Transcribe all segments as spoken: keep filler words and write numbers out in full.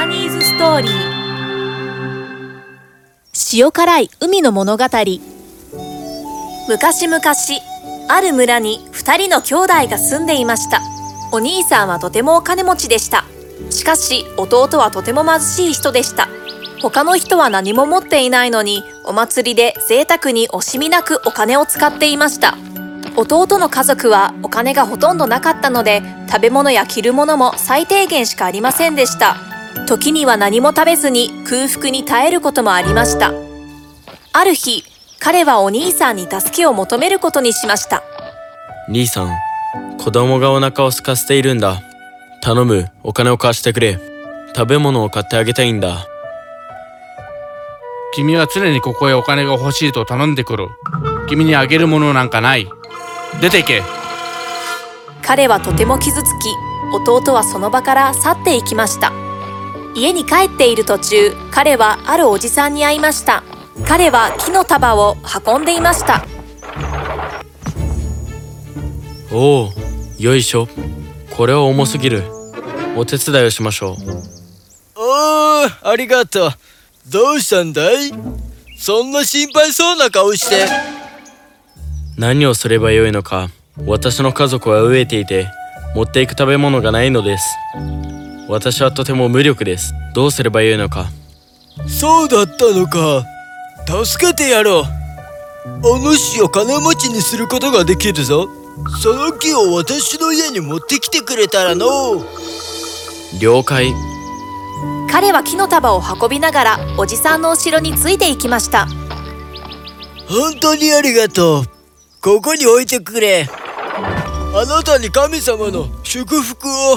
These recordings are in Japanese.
パニーズストーリー。塩辛い海の物語。昔々、ある村に二人の兄弟が住んでいました。お兄さんはとてもお金持ちでした。しかし弟はとても貧しい人でした。他の人は何も持っていないのに、お祭りで贅沢に惜しみなくお金を使っていました。弟の家族はお金がほとんどなかったので、食べ物や着るものも最低限しかありませんでした。時には何も食べずに空腹に耐えることもありました。ある日、彼はお兄さんに助けを求めることにしました。 兄さん、子供がお腹を空かせているんだ。頼む、お金を貸してくれ。食べ物を買ってあげたいんだ。 君は常にここへお金が欲しいと頼んでくる。君にあげるものなんかない。出てけ。 彼はとても傷つき、弟はその場から去っていきました。家に帰っている途中、彼はあるおじさんに会いました。彼は木の束を運んでいました。 おお、よいしょ。これは重すぎる。お手伝いをしましょう。 おー、ありがとう。どうしたんだい？そんな心配そうな顔して。 何をすればよいのか。私の家族は飢えていて、持っていく食べ物がないのです。私はとても無力です。どうすればよいのか。 そうだったのか。助けてやろう。お主を金持ちにすることができるぞ。その木を私の家に持ってきてくれたらのう。 了解。 彼は木の束を運びながらおじさんの後ろについていきました。 本当にありがとう。ここに置いてくれ。あなたに神様の祝福を。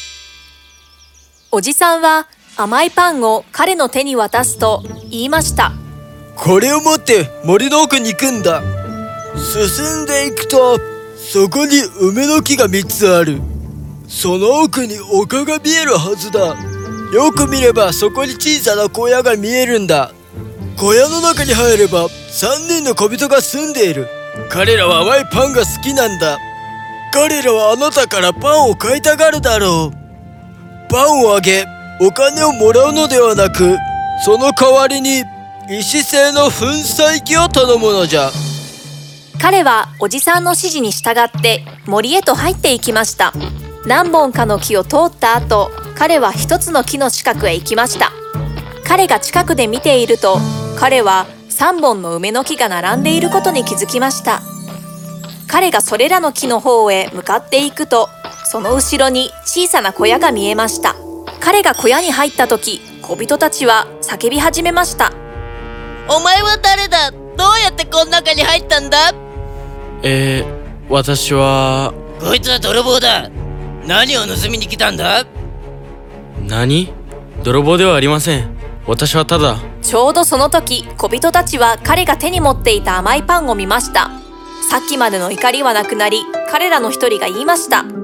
おじさんは甘いパンを彼の手に渡すと言いました。 これを持って森の奥に行くんだ。進んでいくと、そこに梅の木がみっつある。その奥に丘が見えるはずだ。よく見ればそこに小さな小屋が見えるんだ。小屋の中に入ればさんにんの小人が住んでいる。彼らは甘いパンが好きなんだ。彼らはあなたからパンを買いたがるだろう。パンをあげ、お金をもらうのではなく、その代わりに石製の粉砕機を頼むのじゃ。 彼はおじさんの指示に従って森へと入っていきました。何本かの木を通った後、彼は一つの木の近くへ行きました。彼が近くで見ていると、彼はさんぼんの梅の木が並んでいることに気づきました。彼がそれらの木の方へ向かっていくと、その後ろに小さな小屋が見えました。彼が小屋に入った時、小人たちは叫び始めました。 お前は誰だ？どうやってこの中に入ったんだ？ えー、私は… こいつは泥棒だ。何を盗みに来たんだ？ 何？泥棒ではありません。私はただ… ちょうどその時、小人たちは彼が手に持っていた甘いパンを見ました。さっきまでの怒りはなくなり、彼らの一人が言いました。 おー、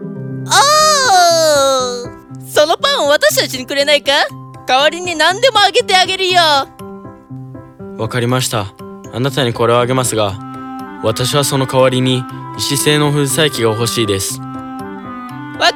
そのパンを私たちにくれないか？代わりに何でもあげてあげるよ。 わかりました。あなたにこれをあげますが、私はその代わりに石製の粉砕機が欲しいです。 わかった。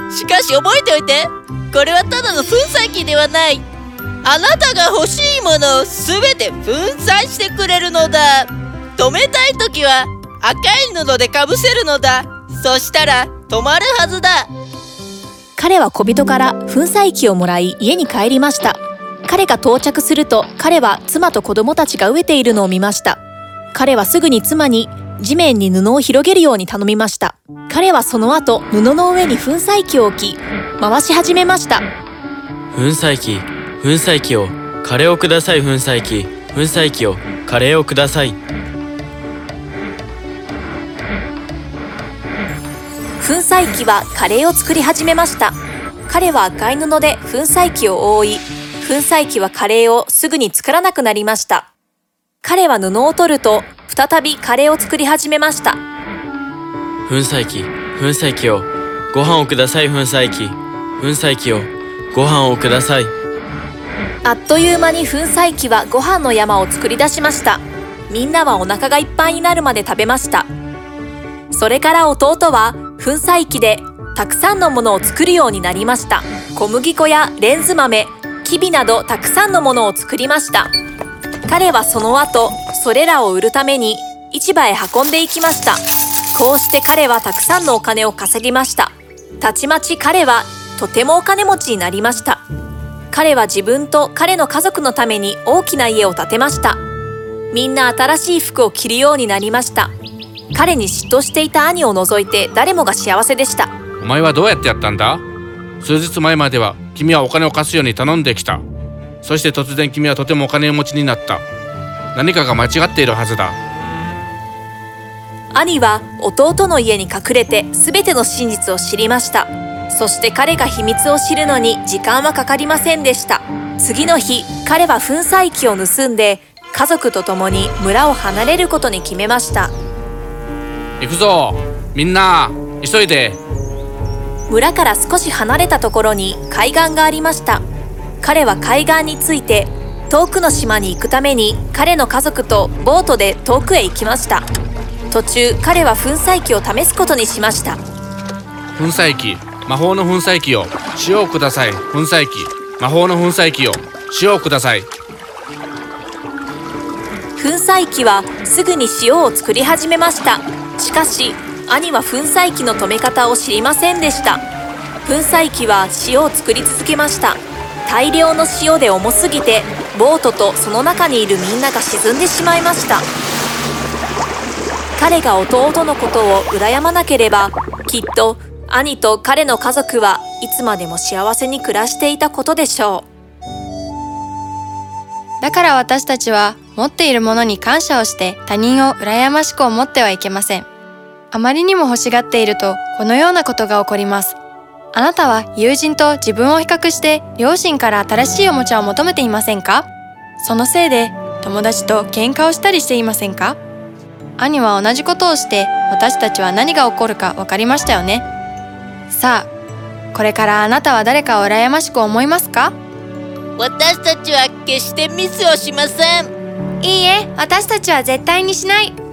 しかし覚えておいて、これはただの粉砕機ではない。あなたが欲しいものをすべて粉砕してくれるのだ。止めたいときは赤い布でかぶせるのだ。そしたら止まるはずだ。 彼は小人から粉砕機をもらい家に帰りました。彼が到着すると、彼は妻と子供たちが飢えているのを見ました。彼はすぐに妻に地面に布を広げるように頼みました。彼はその後、布の上に粉砕機を置き、回し始めました。 粉砕機、粉砕機を、カレーをください。粉砕機、粉砕機を、カレーをください。 粉砕機はカレーを作り始めました。彼は赤い布で粉砕機を覆い、粉砕機はカレーをすぐに作らなくなりました。彼は布を取ると、再びカレーを作り始めました。 粉砕機、粉砕機を、ご飯をください。粉砕機、粉砕機を、ご飯をください。 あっという間に粉砕機はご飯の山を作り出しました。みんなはお腹がいっぱいになるまで食べました。それから弟は粉砕機でたくさんのものを作るようになりました。 小麦粉やレンズ豆、きびなどたくさんのものを作りました。彼はその後、それらを売るために市場へ運んでいきました。こうして彼はたくさんのお金を稼ぎました。たちまち彼はとてもお金持ちになりました。彼は自分と彼の家族のために大きな家を建てました。みんな新しい服を着るようになりました。彼に嫉妬していた兄を除いて誰もが幸せでした。 お前はどうやってやったんだ？数日前までは君はお金を貸すように頼んできた。そして突然君はとてもお金持ちになった。何かが間違っているはずだ。 兄は弟の家に隠れて全ての真実を知りました。そして彼が秘密を知るのに時間はかかりませんでした。次の日、彼は粉砕機を盗んで家族と共に村を離れることに決めました。 行くぞ、みんな急いで。 村から少し離れたところに海岸がありました。彼は海岸に着いて遠くの島に行くために彼の家族とボートで遠くへ行きました。途中、彼は粉砕機を試すことにしました。 粉砕機、魔法の粉砕機を塩をください。粉砕機、魔法の粉砕機を塩をください。 粉砕機はすぐに塩を作り始めました。しかし兄は粉砕機の止め方を知りませんでした。粉砕機は塩を作り続けました。大量の塩で重すぎてボートとその中にいるみんなが沈んでしまいました。彼が弟のことを羨まなければ、きっと兄と彼の家族はいつまでも幸せに暮らしていたことでしょう。だから私たちは持っているものに感謝をして他人を羨ましく思ってはいけません。あまりにも欲しがっているとこのようなことが起こります。あなたは友人と自分を比較して両親から新しいおもちゃを求めていませんか？そのせいで友達と喧嘩をしたりしていませんか？兄は同じことをして私たちは何が起こるか分かりましたよね。さあ、これからあなたは誰かを羨ましく思いますか？ 私たちは決してミスをしません。 いいえ、私たちは絶対にしない。